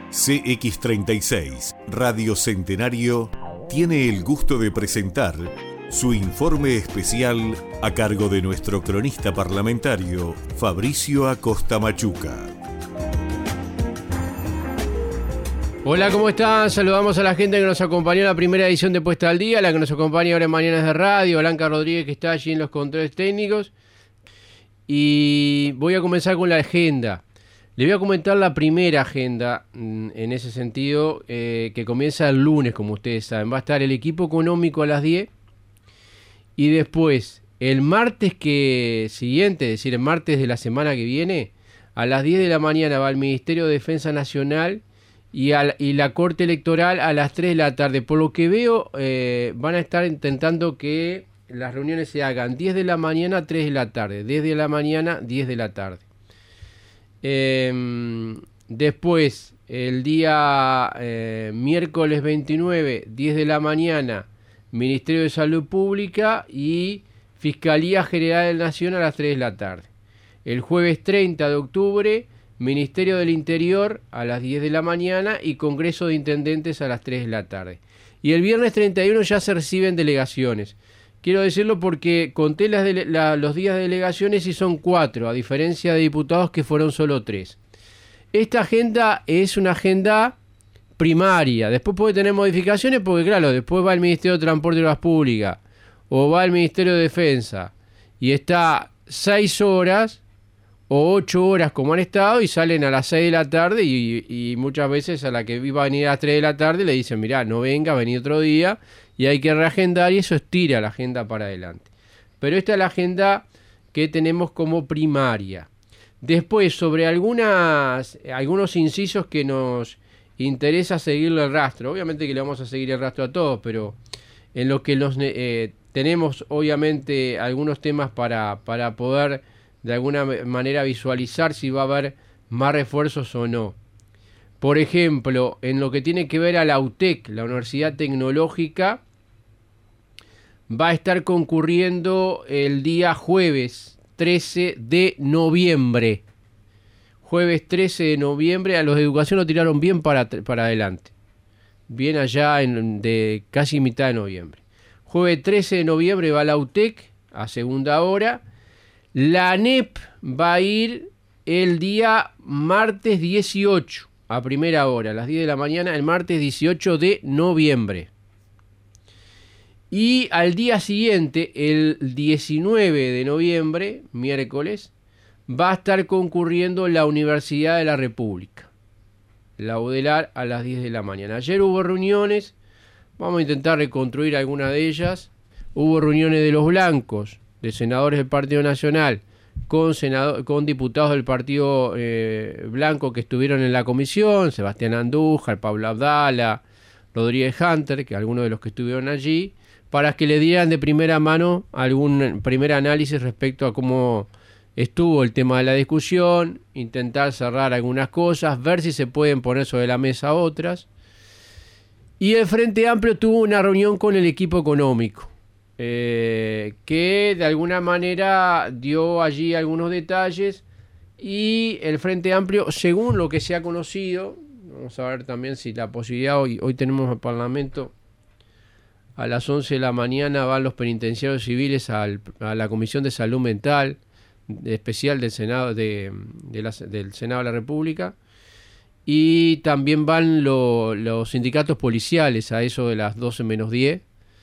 CX36 Radio Centenario tiene el gusto de presentar su informe especial a cargo de nuestro cronista parlamentario Fabricio Acosta Machuca. Hola, ¿cómo están? Saludamos a la gente que nos acompañó en la primera edición de Puesta al Día, la que nos acompaña ahora en Mañanas de Radio, Blanca Rodríguez, que está allí en los controles técnicos. Y voy a comenzar con la agenda. Le voy a comentar la primera agenda en ese sentido, que comienza el lunes, como ustedes saben. Va a estar el equipo económico a las 10 y después el martes siguiente, es decir, el martes de la semana que viene, a las 10 de la mañana va el Ministerio de Defensa Nacional y la Corte Electoral a las 3 de la tarde. Por lo que veo, van a estar intentando que las reuniones se hagan 10 de la mañana, 3 de la tarde, 10 de la mañana, 10 de la tarde. Después, el día miércoles 29, 10 de la mañana, Ministerio de Salud Pública y Fiscalía General de la Nación a las 3 de la tarde. El jueves 30 de octubre, Ministerio del Interior a las 10 de la mañana y Congreso de Intendentes a las 3 de la tarde. Y el viernes 31 ya se reciben delegaciones. Quiero decirlo porque conté los días de delegaciones y son 4, a diferencia de diputados que fueron solo 3. Esta agenda es una agenda primaria. Después puede tener modificaciones porque, claro, después va el Ministerio de Transporte y Obras Públicas o va el Ministerio de Defensa y está 6 horas o 8 horas como han estado y salen a las 6 de la tarde y muchas veces a la que iba a venir a las 3 de la tarde le dicen, mirá, no venga, vení otro día. Y hay que reagendar y eso estira la agenda para adelante. Pero esta es la agenda que tenemos como primaria. Después, sobre algunos incisos que nos interesa seguirle el rastro. Obviamente que le vamos a seguir el rastro a todos, pero en lo que tenemos obviamente algunos temas para poder de alguna manera visualizar si va a haber más refuerzos o no. Por ejemplo, en lo que tiene que ver a la UTEC, la Universidad Tecnológica, va a estar concurriendo el día jueves 13 de noviembre. Jueves 13 de noviembre, a los de educación lo tiraron bien para adelante. Bien allá de casi mitad de noviembre. Jueves 13 de noviembre va la UTEC a segunda hora. La ANEP va a ir el día martes 18 a primera hora, a las 10 de la mañana, el martes 18 de noviembre. Y al día siguiente, el 19 de noviembre, miércoles, va a estar concurriendo la Universidad de la República, la UDELAR, a las 10 de la mañana. Ayer hubo reuniones, vamos a intentar reconstruir algunas de ellas. Hubo reuniones de los blancos, de senadores del Partido Nacional, con diputados del Partido Blanco que estuvieron en la comisión, Sebastián Andújar, Pablo Abdala, Rodríguez Hunter, que algunos de los que estuvieron allí, para que le dieran de primera mano algún primer análisis respecto a cómo estuvo el tema de la discusión, intentar cerrar algunas cosas, ver si se pueden poner sobre la mesa otras. Y el Frente Amplio tuvo una reunión con el equipo económico, que de alguna manera dio allí algunos detalles, y el Frente Amplio, según lo que se ha conocido, vamos a ver también si la posibilidad, hoy tenemos el Parlamento. A las 11 de la mañana van los penitenciarios civiles a la Comisión de Salud Mental especial del Senado del Senado de la República. Y también van los sindicatos policiales a eso de las 12 menos 10.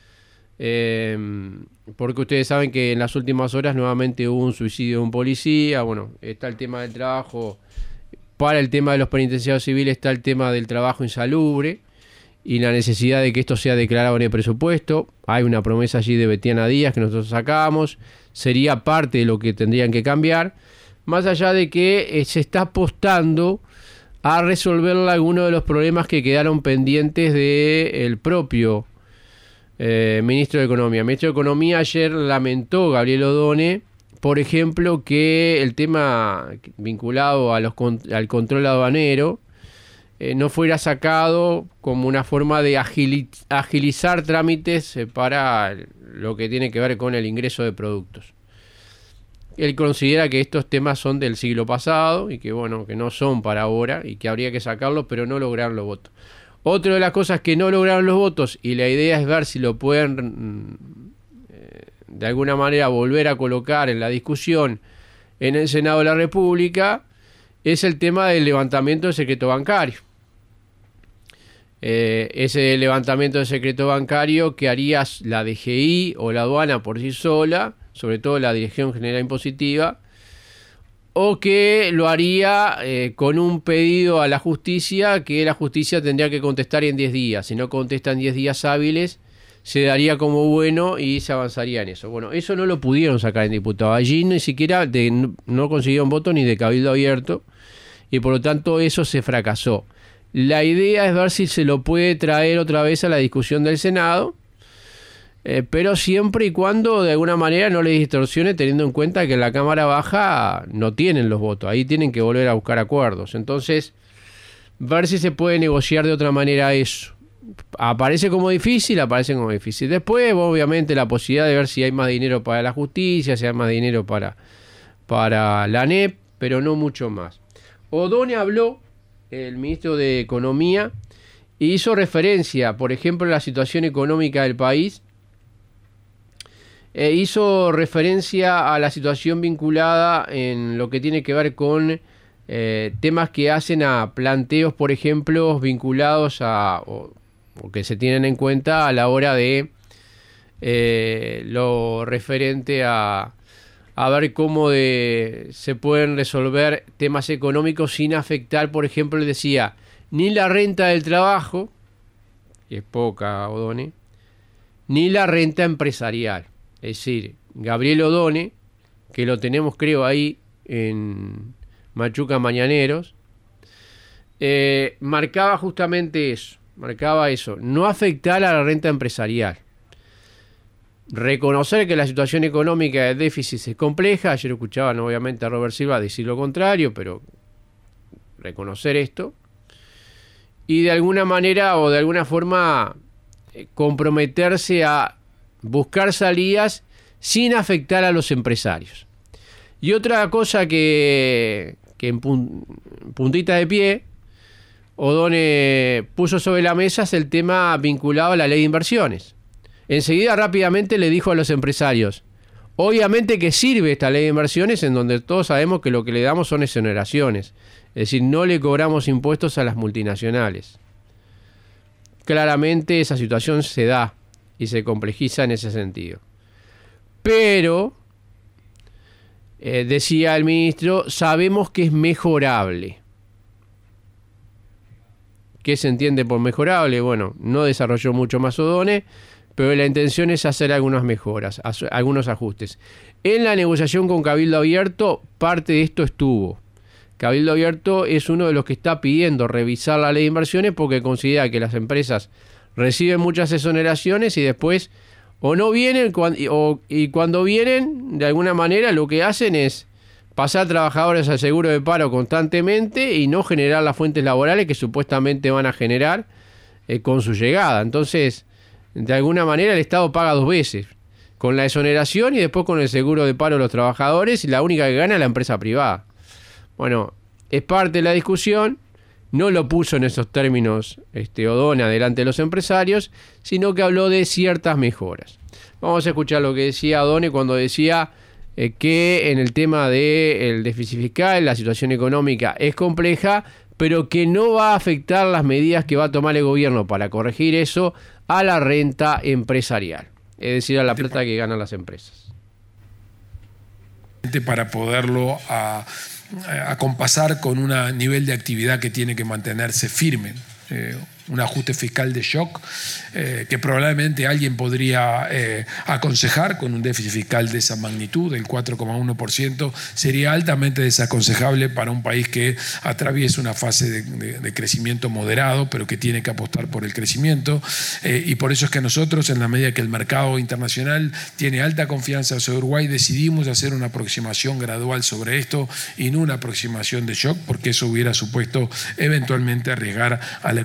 Porque ustedes saben que en las últimas horas nuevamente hubo un suicidio de un policía. Bueno, está el tema del trabajo. Para el tema de los penitenciarios civiles está el tema del trabajo insalubre y la necesidad de que esto sea declarado en el presupuesto. Hay una promesa allí de Betiana Díaz que nosotros sacamos, sería parte de lo que tendrían que cambiar, más allá de que se está apostando a resolver algunos de los problemas que quedaron pendientes del propio ministro de Economía. El ministro de Economía ayer lamentó, Gabriel Odone, por ejemplo, que el tema vinculado al control aduanero no fuera sacado como una forma de agilizar trámites para lo que tiene que ver con el ingreso de productos. Él considera que estos temas son del siglo pasado y que bueno, que no son para ahora y que habría que sacarlos, pero no lograron los votos. Otra de las cosas que no lograron los votos, y la idea es ver si lo pueden de alguna manera volver a colocar en la discusión en el Senado de la República, es el tema del levantamiento del secreto bancario. Ese levantamiento del secreto bancario que haría la DGI o la aduana por sí sola, sobre todo la Dirección General Impositiva, o que lo haría con un pedido a la justicia, que la justicia tendría que contestar en 10 días. Si no contesta en 10 días hábiles, se daría como bueno y se avanzaría en eso. Bueno, eso no lo pudieron sacar en diputado. Allí ni siquiera no consiguieron voto ni de cabildo abierto, y por lo tanto eso se fracasó. La idea es ver si se lo puede traer otra vez a la discusión del Senado, pero siempre y cuando de alguna manera no le distorsione, teniendo en cuenta que en la Cámara Baja no tienen los votos, ahí tienen que volver a buscar acuerdos. Entonces, ver si se puede negociar de otra manera eso. Aparece como difícil. Después, obviamente, la posibilidad de ver si hay más dinero para la justicia, si hay más dinero para la ANEP, pero no mucho más. O'Donnell habló, el ministro de Economía, e hizo referencia, por ejemplo, a la situación económica del país. Hizo referencia a la situación vinculada en lo que tiene que ver con temas que hacen a planteos, por ejemplo, vinculados a o que se tienen en cuenta a la hora de lo referente a ver cómo se pueden resolver temas económicos sin afectar, por ejemplo, él decía, ni la renta del trabajo, que es poca, O'Donnell, ni la renta empresarial. Es decir, Gabriel O'Donnell, que lo tenemos creo ahí en Machuca Mañaneros, marcaba justamente eso, no afectar a la renta empresarial. Reconocer que la situación económica de déficit es compleja. Ayer escuchaban obviamente a Robert Silva decir lo contrario, pero reconocer esto y de alguna manera o de alguna forma comprometerse a buscar salidas sin afectar a los empresarios. Y otra cosa que en puntita de pie O'Donnell puso sobre la mesa es el tema vinculado a la ley de inversiones. Enseguida rápidamente le dijo a los empresarios, obviamente que sirve esta ley de inversiones en donde todos sabemos que lo que le damos son exoneraciones, es decir, no le cobramos impuestos a las multinacionales. Claramente esa situación se da y se complejiza en ese sentido. Pero, decía el ministro, sabemos que es mejorable. ¿Qué se entiende por mejorable? Bueno, no desarrolló mucho más O'Donnell, pero la intención es hacer algunas mejoras, algunos ajustes. En la negociación con Cabildo Abierto, parte de esto estuvo. Cabildo Abierto es uno de los que está pidiendo revisar la ley de inversiones porque considera que las empresas reciben muchas exoneraciones y después o no vienen y cuando vienen, de alguna manera lo que hacen es pasar trabajadores al seguro de paro constantemente y no generar las fuentes laborales que supuestamente van a generar con su llegada. Entonces, de alguna manera el Estado paga dos veces, con la exoneración y después con el seguro de paro de los trabajadores, y la única que gana es la empresa privada. Bueno, es parte de la discusión, no lo puso en esos términos O'Donnell delante de los empresarios, sino que habló de ciertas mejoras. Vamos a escuchar lo que decía O'Donnell cuando decía que en el tema del déficit fiscal la situación económica es compleja, pero que no va a afectar las medidas que va a tomar el gobierno para corregir eso a la renta empresarial, es decir, a la plata que ganan las empresas. Para poderlo acompasar con un nivel de actividad que tiene que mantenerse firme. Un ajuste fiscal de shock que probablemente alguien podría aconsejar con un déficit fiscal de esa magnitud, del 4,1%, sería altamente desaconsejable para un país que atraviesa una fase de crecimiento moderado, pero que tiene que apostar por el crecimiento. Y por eso es que nosotros, en la medida que el mercado internacional tiene alta confianza sobre Uruguay, decidimos hacer una aproximación gradual sobre esto y no una aproximación de shock, porque eso hubiera supuesto eventualmente arriesgar a la economía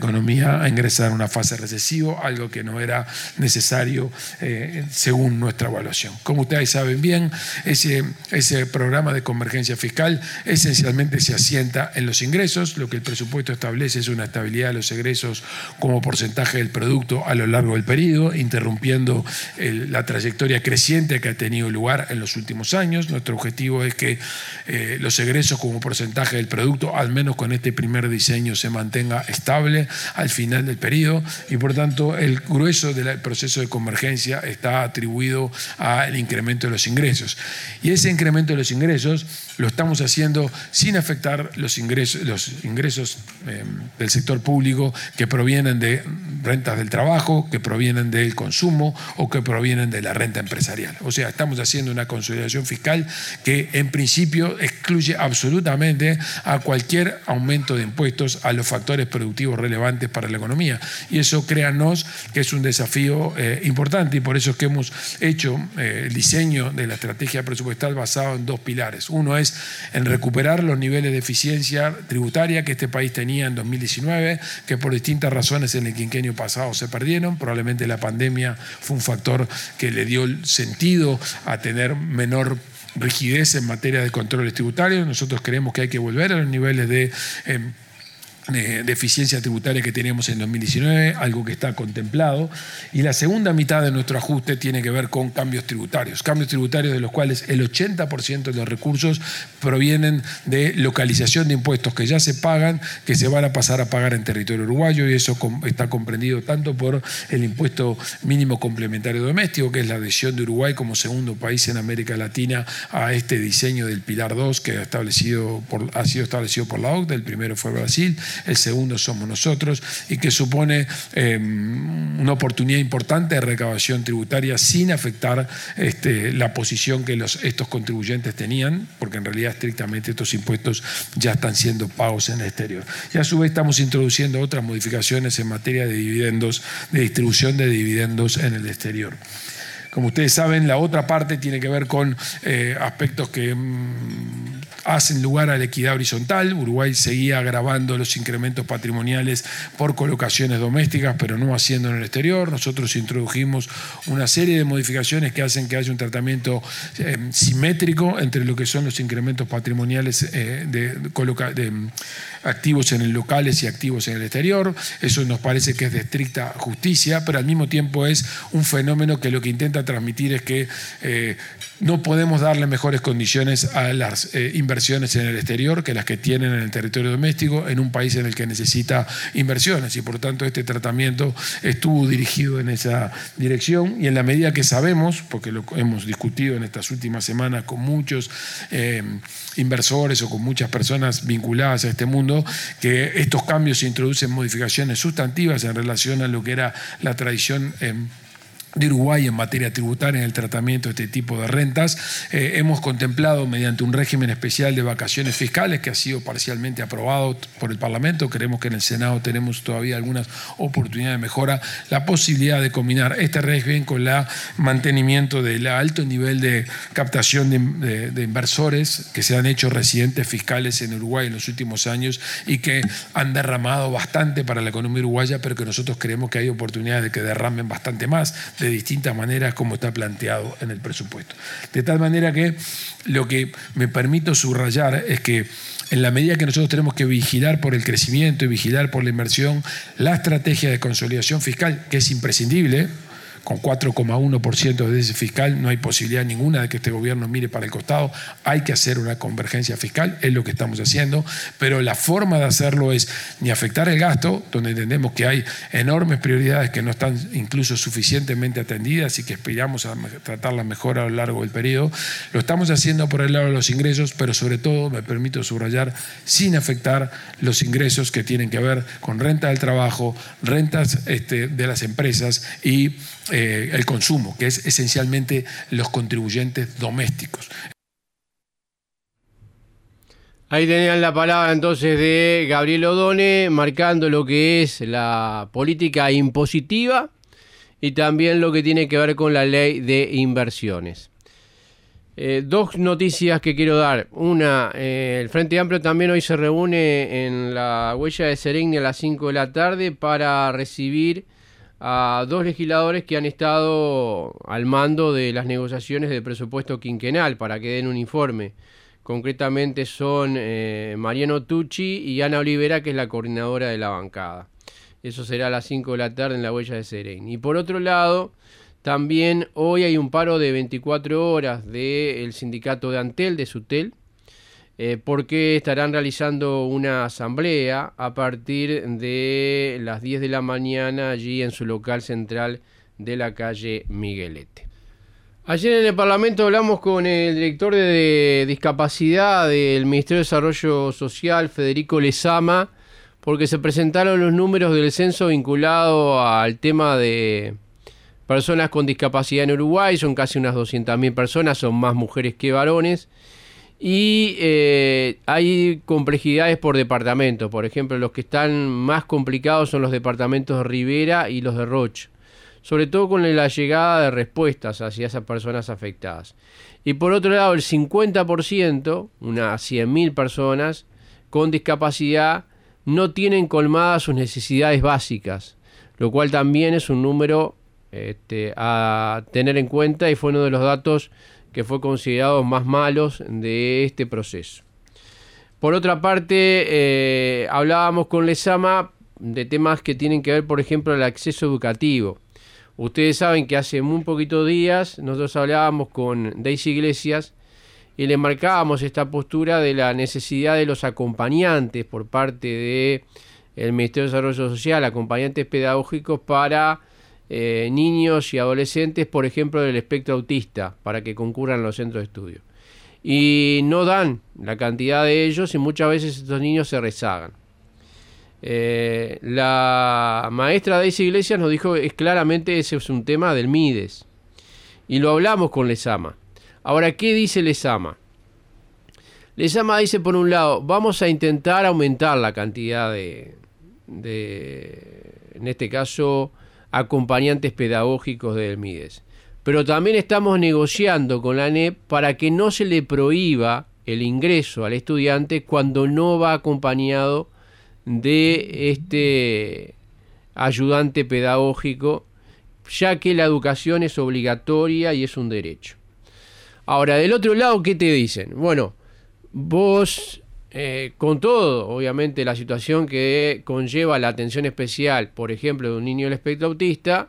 a ingresar en una fase recesiva, algo que no era necesario según nuestra evaluación. Como ustedes saben bien, ese programa de convergencia fiscal esencialmente se asienta en los ingresos. Lo que el presupuesto establece es una estabilidad de los egresos como porcentaje del producto a lo largo del periodo, interrumpiendo la trayectoria creciente que ha tenido lugar en los últimos años. Nuestro objetivo es que los egresos como porcentaje del producto, al menos con este primer diseño, se mantenga estable al final del periodo, y por tanto el grueso del proceso de convergencia está atribuido al incremento de los ingresos. Y ese incremento de los ingresos lo estamos haciendo sin afectar los ingresos del sector público que provienen de rentas del trabajo, que provienen del consumo o que provienen de la renta empresarial. O sea, estamos haciendo una consolidación fiscal que en principio excluye absolutamente a cualquier aumento de impuestos a los factores productivos relevantes para la economía. Y eso, créanos, que es un desafío importante, y por eso es que hemos hecho el diseño de la estrategia presupuestal basado en dos pilares. Uno es en recuperar los niveles de eficiencia tributaria que este país tenía en 2019, que por distintas razones en el quinquenio pasado se perdieron. Probablemente la pandemia fue un factor que le dio el sentido a tener menor rigidez en materia de controles tributarios. Nosotros creemos que hay que volver a los niveles de eficiencia tributaria que teníamos en 2019, algo que está contemplado. Y la segunda mitad de nuestro ajuste tiene que ver con cambios tributarios de los cuales el 80% de los recursos provienen de localización de impuestos que ya se pagan, que se van a pasar a pagar en territorio uruguayo, y eso está comprendido tanto por el impuesto mínimo complementario doméstico, que es la adhesión de Uruguay como segundo país en América Latina a este diseño del Pilar 2 que ha sido establecido por la OCDE. El primero fue Brasil, el segundo somos nosotros, y que supone una oportunidad importante de recaudación tributaria sin afectar la posición que estos contribuyentes tenían, porque en realidad estrictamente estos impuestos ya están siendo pagos en el exterior. Y a su vez estamos introduciendo otras modificaciones en materia de dividendos, de distribución de dividendos en el exterior. Como ustedes saben, la otra parte tiene que ver con aspectos que hacen lugar a la equidad horizontal. Uruguay seguía agravando los incrementos patrimoniales por colocaciones domésticas, pero no haciendo en el exterior. Nosotros introdujimos una serie de modificaciones que hacen que haya un tratamiento simétrico entre lo que son los incrementos patrimoniales de activos en el locales y activos en el exterior. Eso nos parece que es de estricta justicia, pero al mismo tiempo es un fenómeno que lo que intenta transmitir es que no podemos darle mejores condiciones a las inversiones en el exterior que las que tienen en el territorio doméstico, en un país en el que necesita inversiones, y por tanto este tratamiento estuvo dirigido en esa dirección. Y en la medida que sabemos, porque lo hemos discutido en estas últimas semanas con muchos inversores o con muchas personas vinculadas a este mundo, que estos cambios introducen modificaciones sustantivas en relación a lo que era la tradición de Uruguay en materia tributaria en el tratamiento de este tipo de rentas. Hemos contemplado mediante un régimen especial de vacaciones fiscales que ha sido parcialmente aprobado por el Parlamento. Creemos que en el Senado tenemos todavía algunas oportunidades de mejora, la posibilidad de combinar este régimen con el mantenimiento del alto nivel de captación de inversores que se han hecho residentes fiscales en Uruguay en los últimos años y que han derramado bastante para la economía uruguaya, pero que nosotros creemos que hay oportunidades de que derramen bastante más de distintas maneras como está planteado en el presupuesto. De tal manera que lo que me permito subrayar es que en la medida que nosotros tenemos que vigilar por el crecimiento y vigilar por la inversión, la estrategia de consolidación fiscal, que es imprescindible, con 4,1% de déficit fiscal, no hay posibilidad ninguna de que este gobierno mire para el costado. Hay que hacer una convergencia fiscal, es lo que estamos haciendo, pero la forma de hacerlo es ni afectar el gasto, donde entendemos que hay enormes prioridades que no están incluso suficientemente atendidas y que aspiramos a tratarlas mejor a lo largo del periodo. Lo estamos haciendo por el lado de los ingresos, pero sobre todo, me permito subrayar, sin afectar los ingresos que tienen que ver con renta del trabajo, rentas de las empresas y el consumo, que es esencialmente los contribuyentes domésticos. Ahí tenían la palabra entonces de Gabriel Odone, marcando lo que es la política impositiva y también lo que tiene que ver con la ley de inversiones. Dos noticias que quiero dar. Una, el Frente Amplio también hoy se reúne en la Huella de Seregni a las 5 de la tarde para recibir a dos legisladores que han estado al mando de las negociaciones del presupuesto quinquenal para que den un informe. Concretamente son Mariano Tucci y Ana Olivera, que es la coordinadora de la bancada. Eso será a las 5 de la tarde en la Huella de Seregni. Y por otro lado, también hoy hay un paro de 24 horas del sindicato de Antel, de Sutel, porque estarán realizando una asamblea a partir de las 10 de la mañana allí en su local central de la calle Miguelete. Ayer en el Parlamento hablamos con el director de discapacidad del Ministerio de Desarrollo Social, Federico Lezama, porque se presentaron los números del censo vinculado al tema de personas con discapacidad en Uruguay. Son casi unas 200.000 personas, son más mujeres que varones. Y hay complejidades por departamento. Por ejemplo, los que están más complicados son los departamentos de Rivera y los de Rocha, sobre todo con la llegada de respuestas hacia esas personas afectadas. Y por otro lado, el 50%, unas 100.000 personas con discapacidad, no tienen colmadas sus necesidades básicas, lo cual también es un número a tener en cuenta y fue uno de los datos que fue considerado más malos de este proceso. Por otra parte, hablábamos con Lezama de temas que tienen que ver, por ejemplo, el acceso educativo. Ustedes saben que hace muy poquitos días nosotros hablábamos con Daisy Iglesias y le marcábamos esta postura de la necesidad de los acompañantes por parte del Ministerio de Desarrollo Social, acompañantes pedagógicos para niños y adolescentes, por ejemplo, del espectro autista, para que concurran a los centros de estudio. Y no dan la cantidad de ellos y muchas veces estos niños se rezagan. La maestra Daisy Iglesias nos dijo que claramente ese es un tema del MIDES. Y lo hablamos con Lezama. Ahora, ¿qué dice Lezama? Lezama dice, por un lado, vamos a intentar aumentar la cantidad de en este caso, acompañantes pedagógicos del MIDES. Pero también estamos negociando con la ANEP para que no se le prohíba el ingreso al estudiante cuando no va acompañado de este ayudante pedagógico, ya que la educación es obligatoria y es un derecho. Ahora, del otro lado, ¿qué te dicen? Bueno, vos, con todo, obviamente, la situación que conlleva la atención especial, por ejemplo, de un niño del espectro autista,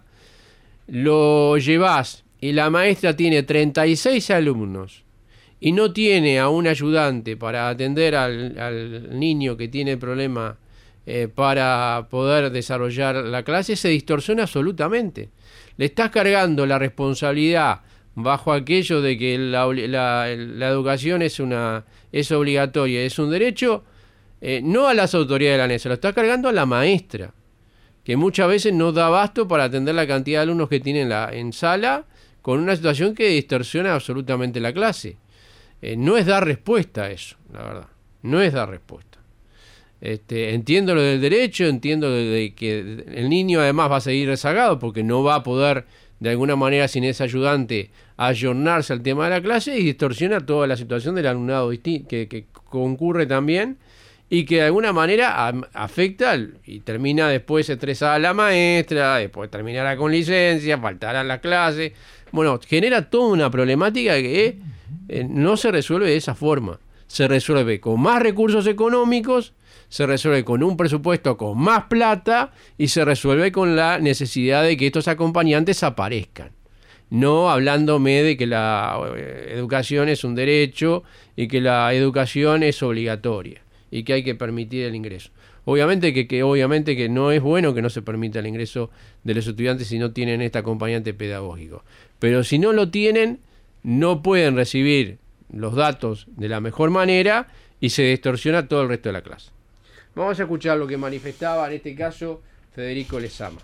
lo llevás y la maestra tiene 36 alumnos y no tiene a un ayudante para atender al niño que tiene problema para poder desarrollar la clase, se distorsiona absolutamente. Le estás cargando la responsabilidad bajo aquello de que la educación es obligatoria, es un derecho, no a las autoridades de la ANEP, se lo está cargando a la maestra, que muchas veces no da abasto para atender la cantidad de alumnos que tiene en sala, con una situación que distorsiona absolutamente la clase. No es dar respuesta a eso, la verdad, no es dar respuesta. Entiendo lo del derecho, entiendo de que el niño además va a seguir rezagado porque no va a poder de alguna manera sin ese ayudante ayornarse al tema de la clase y distorsiona toda la situación del alumnado que concurre también y que de alguna manera afecta y termina después estresada la maestra, después terminará con licencia, faltará la clase. Bueno, genera toda una problemática que no se resuelve de esa forma. Se resuelve con más recursos económicos, se resuelve con un presupuesto con más plata y se resuelve con la necesidad de que estos acompañantes aparezcan. No hablándome de que la educación es un derecho y que la educación es obligatoria y que hay que permitir el ingreso. Obviamente que no es bueno que no se permita el ingreso de los estudiantes si no tienen este acompañante pedagógico. Pero si no lo tienen, no pueden recibir los datos de la mejor manera y se distorsiona todo el resto de la clase. Vamos a escuchar lo que manifestaba en este caso Federico Lezama.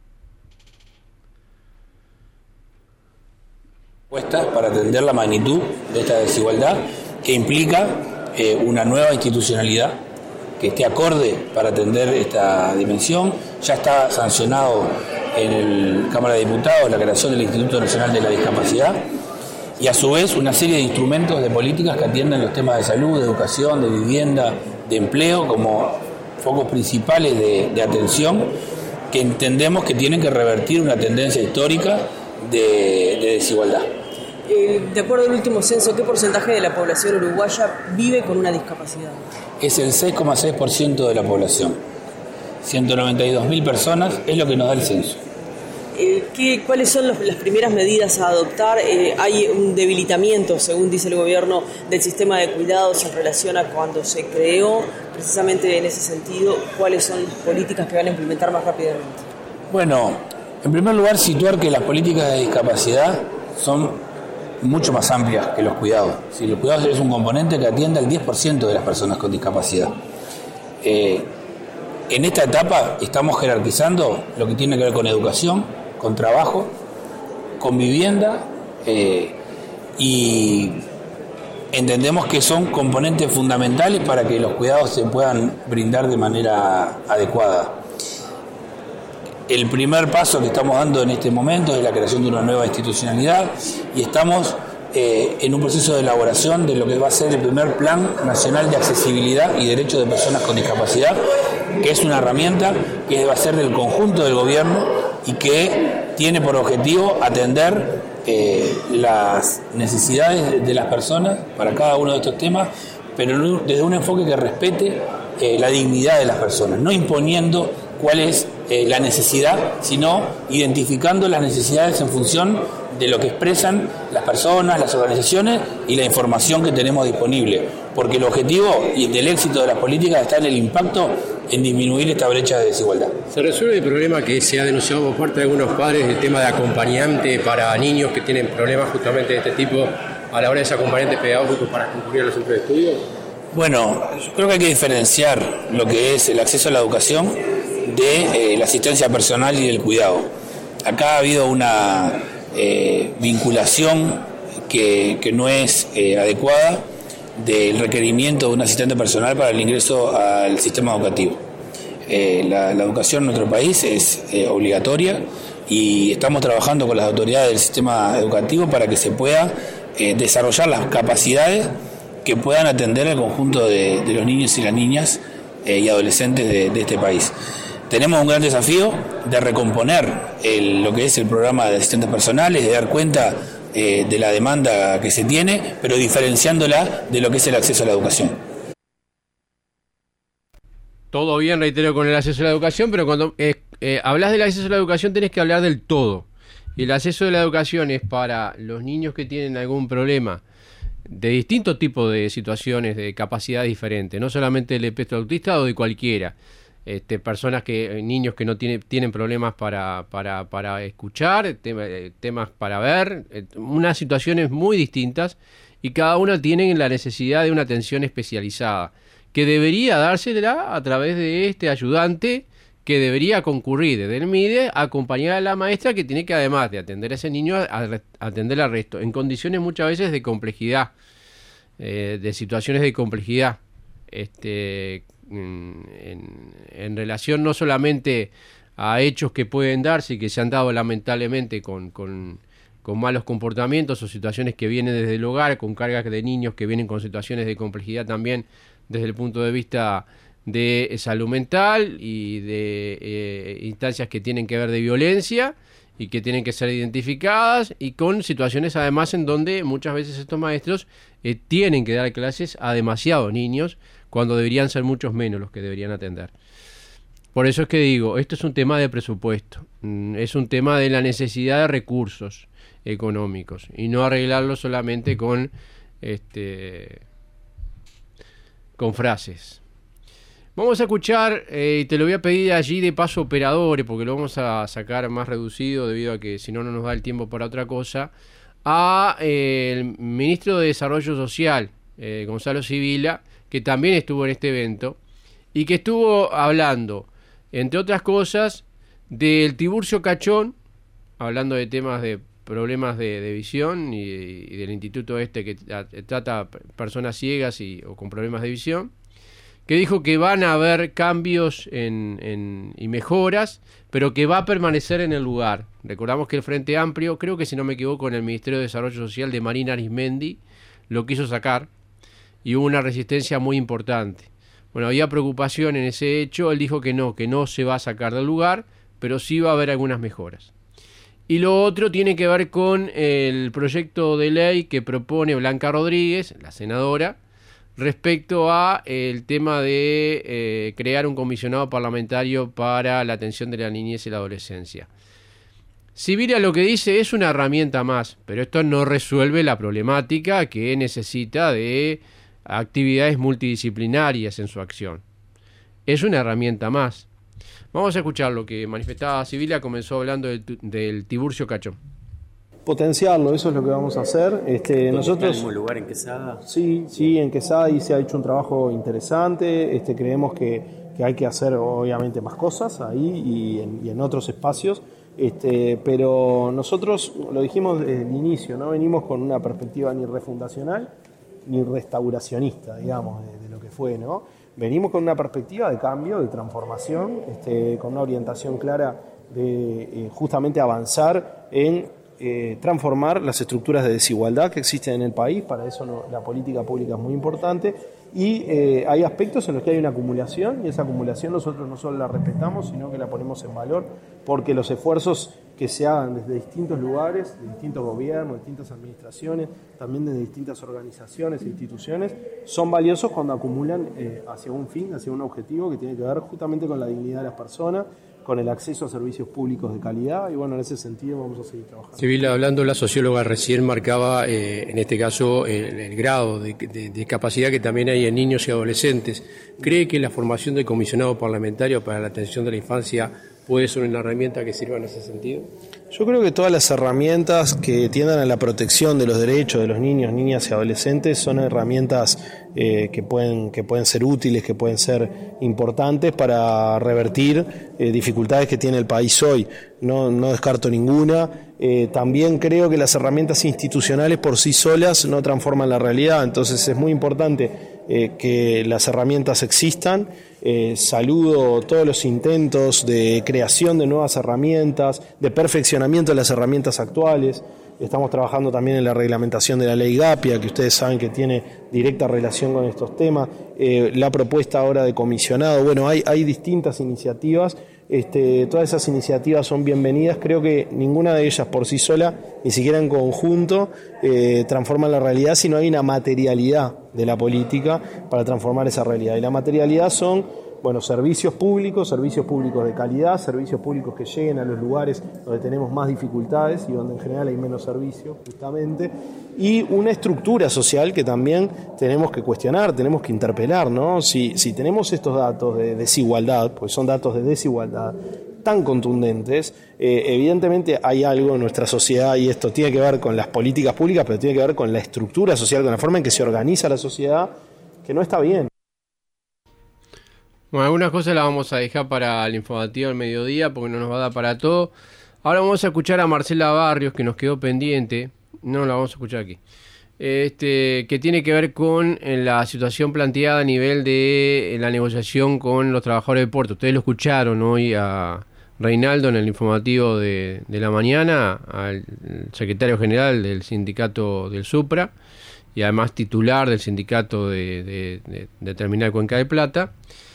Para atender la magnitud de esta desigualdad que implica una nueva institucionalidad que esté acorde para atender esta dimensión. Ya está sancionado en la Cámara de Diputados la creación del Instituto Nacional de la Discapacidad y a su vez una serie de instrumentos de políticas que atienden los temas de salud, de educación, de vivienda, de empleo como focos principales de atención que entendemos que tienen que revertir una tendencia histórica de desigualdad. De acuerdo al último censo, ¿qué porcentaje de la población uruguaya vive con una discapacidad? Es el 6,6% de la población. 192.000 personas es lo que nos da el censo. ¿Cuáles son las primeras medidas a adoptar? Hay un debilitamiento, según dice el gobierno, del sistema de cuidados en relación a cuando se creó. Precisamente en ese sentido, ¿cuáles son las políticas que van a implementar más rápidamente? Bueno, en primer lugar, situar que las políticas de discapacidad son mucho más amplias que los cuidados. Si los cuidados es un componente que atiende al 10% de las personas con discapacidad. En esta etapa estamos jerarquizando lo que tiene que ver con educación, con trabajo, con vivienda, y entendemos que son componentes fundamentales para que los cuidados se puedan brindar de manera adecuada. El primer paso que estamos dando en este momento es la creación de una nueva institucionalidad y estamos en un proceso de elaboración de lo que va a ser el primer Plan Nacional de Accesibilidad y Derechos de Personas con Discapacidad, que es una herramienta que va a ser del conjunto del gobierno y que tiene por objetivo atender las necesidades de las personas para cada uno de estos temas, pero desde un enfoque que respete la dignidad de las personas, no imponiendo cuál es la necesidad, sino identificando las necesidades en función de lo que expresan las personas, las organizaciones y la información que tenemos disponible, porque el objetivo del éxito de las políticas está en el impacto en disminuir esta brecha de desigualdad. ¿Se resuelve el problema que se ha denunciado por parte de algunos padres, el tema de acompañante para niños que tienen problemas justamente de este tipo a la hora de ese acompañante pedagógico para concurrir a los centros de estudio? Bueno, yo creo que hay que diferenciar lo que es el acceso a la educación de la asistencia personal y el cuidado. Acá ha habido una vinculación que no es adecuada del requerimiento de un asistente personal para el ingreso al sistema educativo. La educación en nuestro país es obligatoria y estamos trabajando con las autoridades del sistema educativo para que se pueda desarrollar las capacidades que puedan atender al conjunto de los niños y las niñas y adolescentes de este país. Tenemos un gran desafío de recomponer lo que es el programa de asistentes personales, de dar cuenta de la demanda que se tiene, pero diferenciándola de lo que es el acceso a la educación. Todo bien, reitero, con el acceso a la educación, pero cuando hablas del acceso a la educación tenés que hablar del todo. Y el acceso a la educación es para los niños que tienen algún problema de distintos tipos de situaciones de capacidad diferente, no solamente del espectro autista o de cualquiera. Personas niños que no tienen problemas para escuchar, temas para ver, unas situaciones muy distintas, y cada una tiene la necesidad de una atención especializada que debería dársela a través de este ayudante que debería concurrir desde el MIDE a acompañar a la maestra, que tiene que, además de atender a ese niño, atender al resto, en condiciones muchas veces de complejidad, de situaciones de complejidad, en relación no solamente a hechos que pueden darse y que se han dado lamentablemente con malos comportamientos o situaciones que vienen desde el hogar, con cargas de niños que vienen con situaciones de complejidad también desde el punto de vista de salud mental y de instancias que tienen que ver de violencia y que tienen que ser identificadas, y con situaciones además en donde muchas veces estos maestros tienen que dar clases a demasiados niños cuando deberían ser muchos menos los que deberían atender. Por eso es que digo, esto es un tema de presupuesto, es un tema de la necesidad de recursos económicos y no arreglarlo solamente con frases. Vamos a escuchar, y te lo voy a pedir allí de paso, operadores, porque lo vamos a sacar más reducido debido a que si no, no nos da el tiempo para otra cosa, a el ministro de Desarrollo Social, Gonzalo Sibila, que también estuvo en este evento y que estuvo hablando, entre otras cosas, del Tiburcio Cachón, hablando de temas de problemas de visión y del instituto que trata personas ciegas o con problemas de visión, que dijo que van a haber cambios y mejoras, pero que va a permanecer en el lugar. Recordamos que el Frente Amplio, creo que si no me equivoco, en el Ministerio de Desarrollo Social de Marina Arismendi, lo quiso sacar y hubo una resistencia muy importante. Bueno, había preocupación en ese hecho, él dijo que no se va a sacar del lugar, pero sí va a haber algunas mejoras. Y lo otro tiene que ver con el proyecto de ley que propone Blanca Rodríguez, la senadora, respecto a el tema de crear un comisionado parlamentario para la atención de la niñez y la adolescencia. Sibilia lo que dice es una herramienta más, pero esto no resuelve la problemática que necesita de actividades multidisciplinarias en su acción. Es una herramienta más. Vamos a escuchar lo que manifestaba Sibilia. Comenzó hablando del Tiburcio Cacho. Potenciarlo, eso es lo que vamos a hacer. Nosotros, ¿está en el mismo lugar en Quesada? Sí, en Quesada y se ha hecho un trabajo interesante. Creemos que hay que hacer obviamente más cosas ahí y en otros espacios. Pero nosotros lo dijimos desde el inicio, no venimos con una perspectiva ni refundacional ni restauracionista, digamos, de lo que fue, ¿no? Venimos con una perspectiva de cambio, de transformación, con una orientación clara de justamente avanzar en transformar las estructuras de desigualdad que existen en el país. Para eso la política pública es muy importante y hay aspectos en los que hay una acumulación y esa acumulación nosotros no solo la respetamos, sino que la ponemos en valor porque los esfuerzos que se hagan desde distintos lugares, de distintos gobiernos, de distintas administraciones, también desde distintas organizaciones e instituciones, son valiosos cuando acumulan hacia un fin, hacia un objetivo que tiene que ver justamente con la dignidad de las personas, con el acceso a servicios públicos de calidad y bueno, en ese sentido vamos a seguir trabajando. Sibila, hablando, la socióloga recién marcaba en este caso el grado de discapacidad que también hay en niños y adolescentes. ¿Cree que la formación del comisionado parlamentario para la atención de la infancia puede ser una herramienta que sirva en ese sentido? Yo creo que todas las herramientas que tiendan a la protección de los derechos de los niños, niñas y adolescentes son herramientas que pueden ser útiles, que pueden ser importantes para revertir dificultades que tiene el país hoy. No descarto ninguna. También creo que las herramientas institucionales por sí solas no transforman la realidad, entonces es muy importante que las herramientas existan. Saludo todos los intentos de creación de nuevas herramientas, de perfeccionamiento de las herramientas actuales. Estamos trabajando también en la reglamentación de la ley GAPIA, que ustedes saben que tiene directa relación con estos temas. La propuesta ahora de comisionado, bueno, hay distintas iniciativas. Todas esas iniciativas son bienvenidas. Creo que ninguna de ellas por sí sola, ni siquiera en conjunto, transforma la realidad, sino hay una materialidad de la política para transformar esa realidad. Y la materialidad son servicios públicos de calidad, servicios públicos que lleguen a los lugares donde tenemos más dificultades y donde en general hay menos servicios, justamente, y una estructura social que también tenemos que cuestionar, tenemos que interpelar, ¿no? Si tenemos estos datos de desigualdad, pues son datos de desigualdad tan contundentes, evidentemente hay algo en nuestra sociedad, y esto tiene que ver con las políticas públicas, pero tiene que ver con la estructura social, con la forma en que se organiza la sociedad, que no está bien. Bueno, algunas cosas las vamos a dejar para el informativo del mediodía porque no nos va a dar para todo. Ahora vamos a escuchar a Marcela Barrios, que nos quedó pendiente. No la vamos a escuchar aquí. Que tiene que ver con la situación planteada a nivel de la negociación con los trabajadores del puerto. Ustedes lo escucharon hoy a Reinaldo en el informativo de la mañana, al secretario general del sindicato del Supra y además titular del sindicato de Terminal Cuenca de Plata.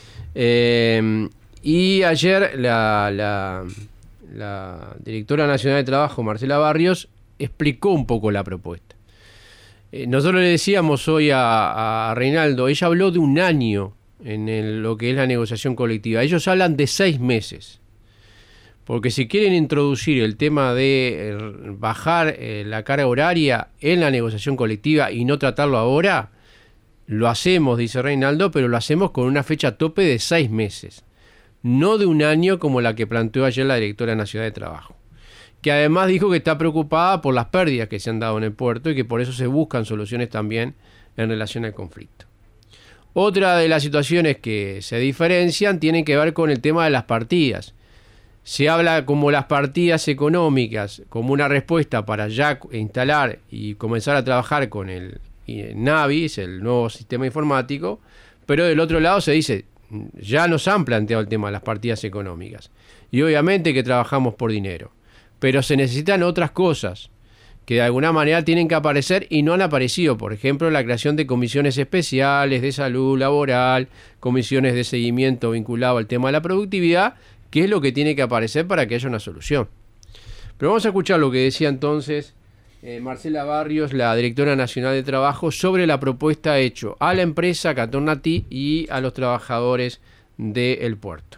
Y ayer la directora nacional de trabajo, Marcela Barrios, explicó un poco la propuesta. Nosotros le decíamos hoy a Reinaldo, ella habló de un año en lo que es la negociación colectiva. Ellos hablan de 6 meses. Porque si quieren introducir el tema de bajar la carga horaria en la negociación colectiva y no tratarlo ahora, lo hacemos, dice Reinaldo, pero lo hacemos con una fecha tope de 6 meses, no de un año como la que planteó ayer la directora nacional de trabajo, que además dijo que está preocupada por las pérdidas que se han dado en el puerto y que por eso se buscan soluciones también en relación al conflicto. Otra de las situaciones que se diferencian tienen que ver con el tema de las partidas. Se habla como las partidas económicas, como una respuesta para ya instalar y comenzar a trabajar con el NAVIS, el nuevo sistema informático, pero del otro lado se dice, ya nos han planteado el tema de las partidas económicas. Y obviamente que trabajamos por dinero, pero se necesitan otras cosas que de alguna manera tienen que aparecer y no han aparecido. Por ejemplo, la creación de comisiones especiales de salud laboral, comisiones de seguimiento vinculado al tema de la productividad, que es lo que tiene que aparecer para que haya una solución. Pero vamos a escuchar lo que decía entonces Marcela Barrios, la directora nacional de trabajo, sobre la propuesta hecha a la empresa Catornatí y a los trabajadores del puerto.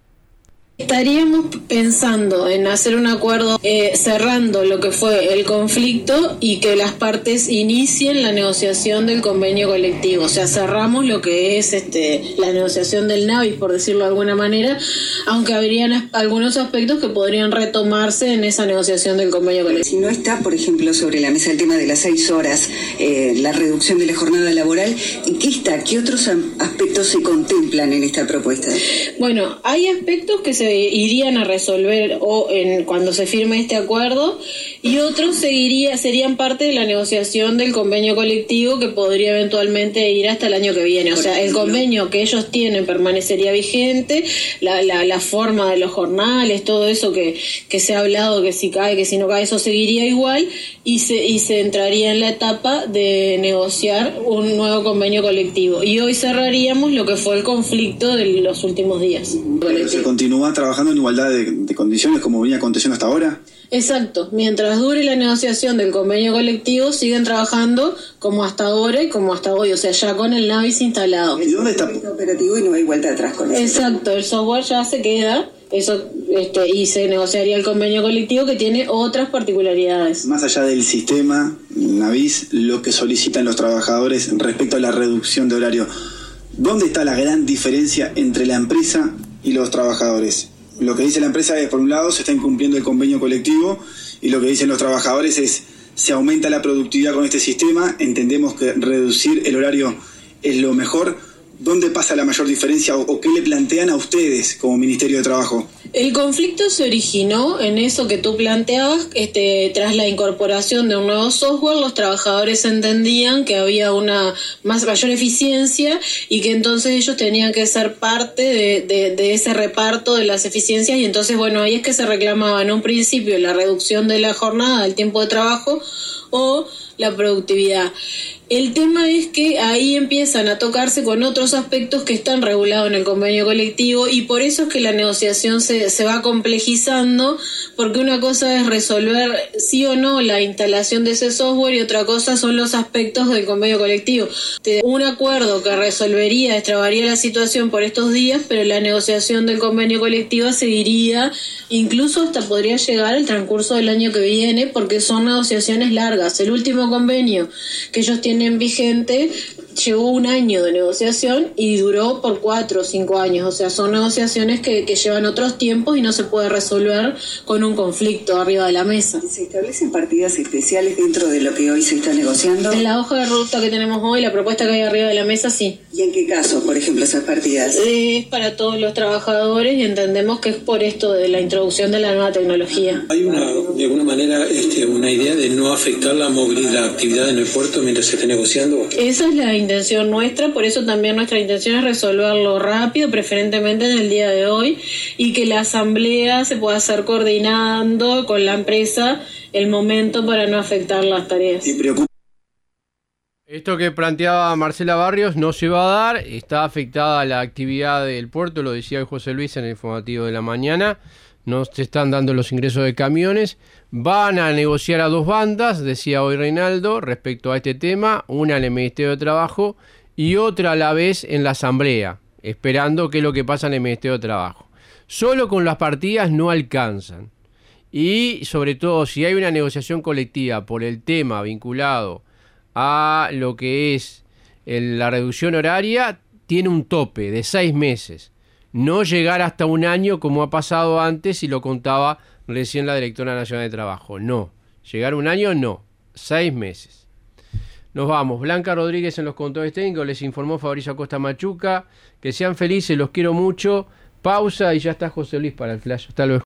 Estaríamos pensando en hacer un acuerdo cerrando lo que fue el conflicto y que las partes inicien la negociación del convenio colectivo. O sea, cerramos lo que es la negociación del NAVIS, por decirlo de alguna manera, aunque habrían algunos aspectos que podrían retomarse en esa negociación del convenio colectivo. Si no está, por ejemplo, sobre la mesa el tema de las 6 horas, la reducción de la jornada laboral, ¿qué está? ¿Qué otros aspectos se contemplan en esta propuesta? Bueno, hay aspectos que se irían a resolver cuando se firme este acuerdo y otros serían parte de la negociación del convenio colectivo que podría eventualmente ir hasta el año que viene. O sea, el convenio que ellos tienen permanecería vigente, la forma de los jornales, todo eso que se ha hablado, que si cae, que si no cae, eso seguiría igual y se entraría en la etapa de negociar un nuevo convenio colectivo. Y hoy cerraríamos lo que fue el conflicto de los últimos días. ¿Se continúa trabajando en igualdad de condiciones como venía aconteciendo hasta ahora? Exacto. Mientras dure la negociación del convenio colectivo, siguen trabajando como hasta ahora y como hasta hoy, o sea, ya con el NAVIS instalado. ¿Y dónde está? Operativo y no hay vuelta atrás con eso. Exacto, el software ya se queda, eso y se negociaría el convenio colectivo que tiene otras particularidades. Más allá del sistema, NAVIS, lo que solicitan los trabajadores respecto a la reducción de horario, ¿dónde está la gran diferencia entre la empresa y los trabajadores? Lo que dice la empresa es, por un lado, se está incumpliendo el convenio colectivo, y lo que dicen los trabajadores es, se aumenta la productividad con este sistema, entendemos que reducir el horario es lo mejor. ¿Dónde pasa la mayor diferencia o qué le plantean a ustedes como Ministerio de Trabajo? El conflicto se originó en eso que tú planteabas, tras la incorporación de un nuevo software, los trabajadores entendían que había una mayor eficiencia y que entonces ellos tenían que ser parte de ese reparto de las eficiencias, y entonces, bueno, ahí es que se reclamaba en un principio la reducción de la jornada, del tiempo de trabajo o la productividad. El tema es que ahí empiezan a tocarse con otros aspectos que están regulados en el convenio colectivo, y por eso es que la negociación se va complejizando, porque una cosa es resolver sí o no la instalación de ese software y otra cosa son los aspectos del convenio colectivo. Un acuerdo que resolvería, destrabaría la situación por estos días, pero la negociación del convenio colectivo seguiría, incluso hasta podría llegar al transcurso del año que viene, porque son negociaciones largas. El último convenio que ellos tienen vigente llevó 1 año de negociación y duró por 4 o 5 años, o sea, son negociaciones que llevan otros tiempos y no se puede resolver con un conflicto arriba de la mesa. ¿Se establecen partidas especiales dentro de lo que hoy se está negociando? En la hoja de ruta que tenemos hoy, la propuesta que hay arriba de la mesa, sí. ¿Y en qué caso, por ejemplo, esas partidas? Es para todos los trabajadores y entendemos que es por esto de la introducción de la nueva tecnología. ¿Hay de alguna manera una idea de no afectar la movilidad, la actividad en el puerto mientras se esté negociando? Esa es la intención nuestra, por eso también nuestra intención es resolverlo rápido, preferentemente en el día de hoy, y que la asamblea se pueda hacer coordinando con la empresa el momento para no afectar las tareas. Esto que planteaba Marcela Barrios no se va a dar, está afectada la actividad del puerto, lo decía José Luis en el informativo de la mañana, no se están dando los ingresos de camiones, van a negociar a 2 bandas, decía hoy Reinaldo, respecto a este tema, una en el Ministerio de Trabajo y otra a la vez en la Asamblea, esperando qué es lo que pasa en el Ministerio de Trabajo. Solo con las partidas no alcanzan, y sobre todo si hay una negociación colectiva por el tema vinculado a lo que es la reducción horaria, tiene un tope de 6 meses. No llegar hasta 1 año como ha pasado antes y lo contaba recién la directora nacional de trabajo. No, llegar 1 año no, 6 meses. Nos vamos. Blanca Rodríguez en los controles técnicos, les informó Fabricio Acosta Machuca. Que sean felices, los quiero mucho. Pausa y ya está José Luis para el flash. Hasta luego.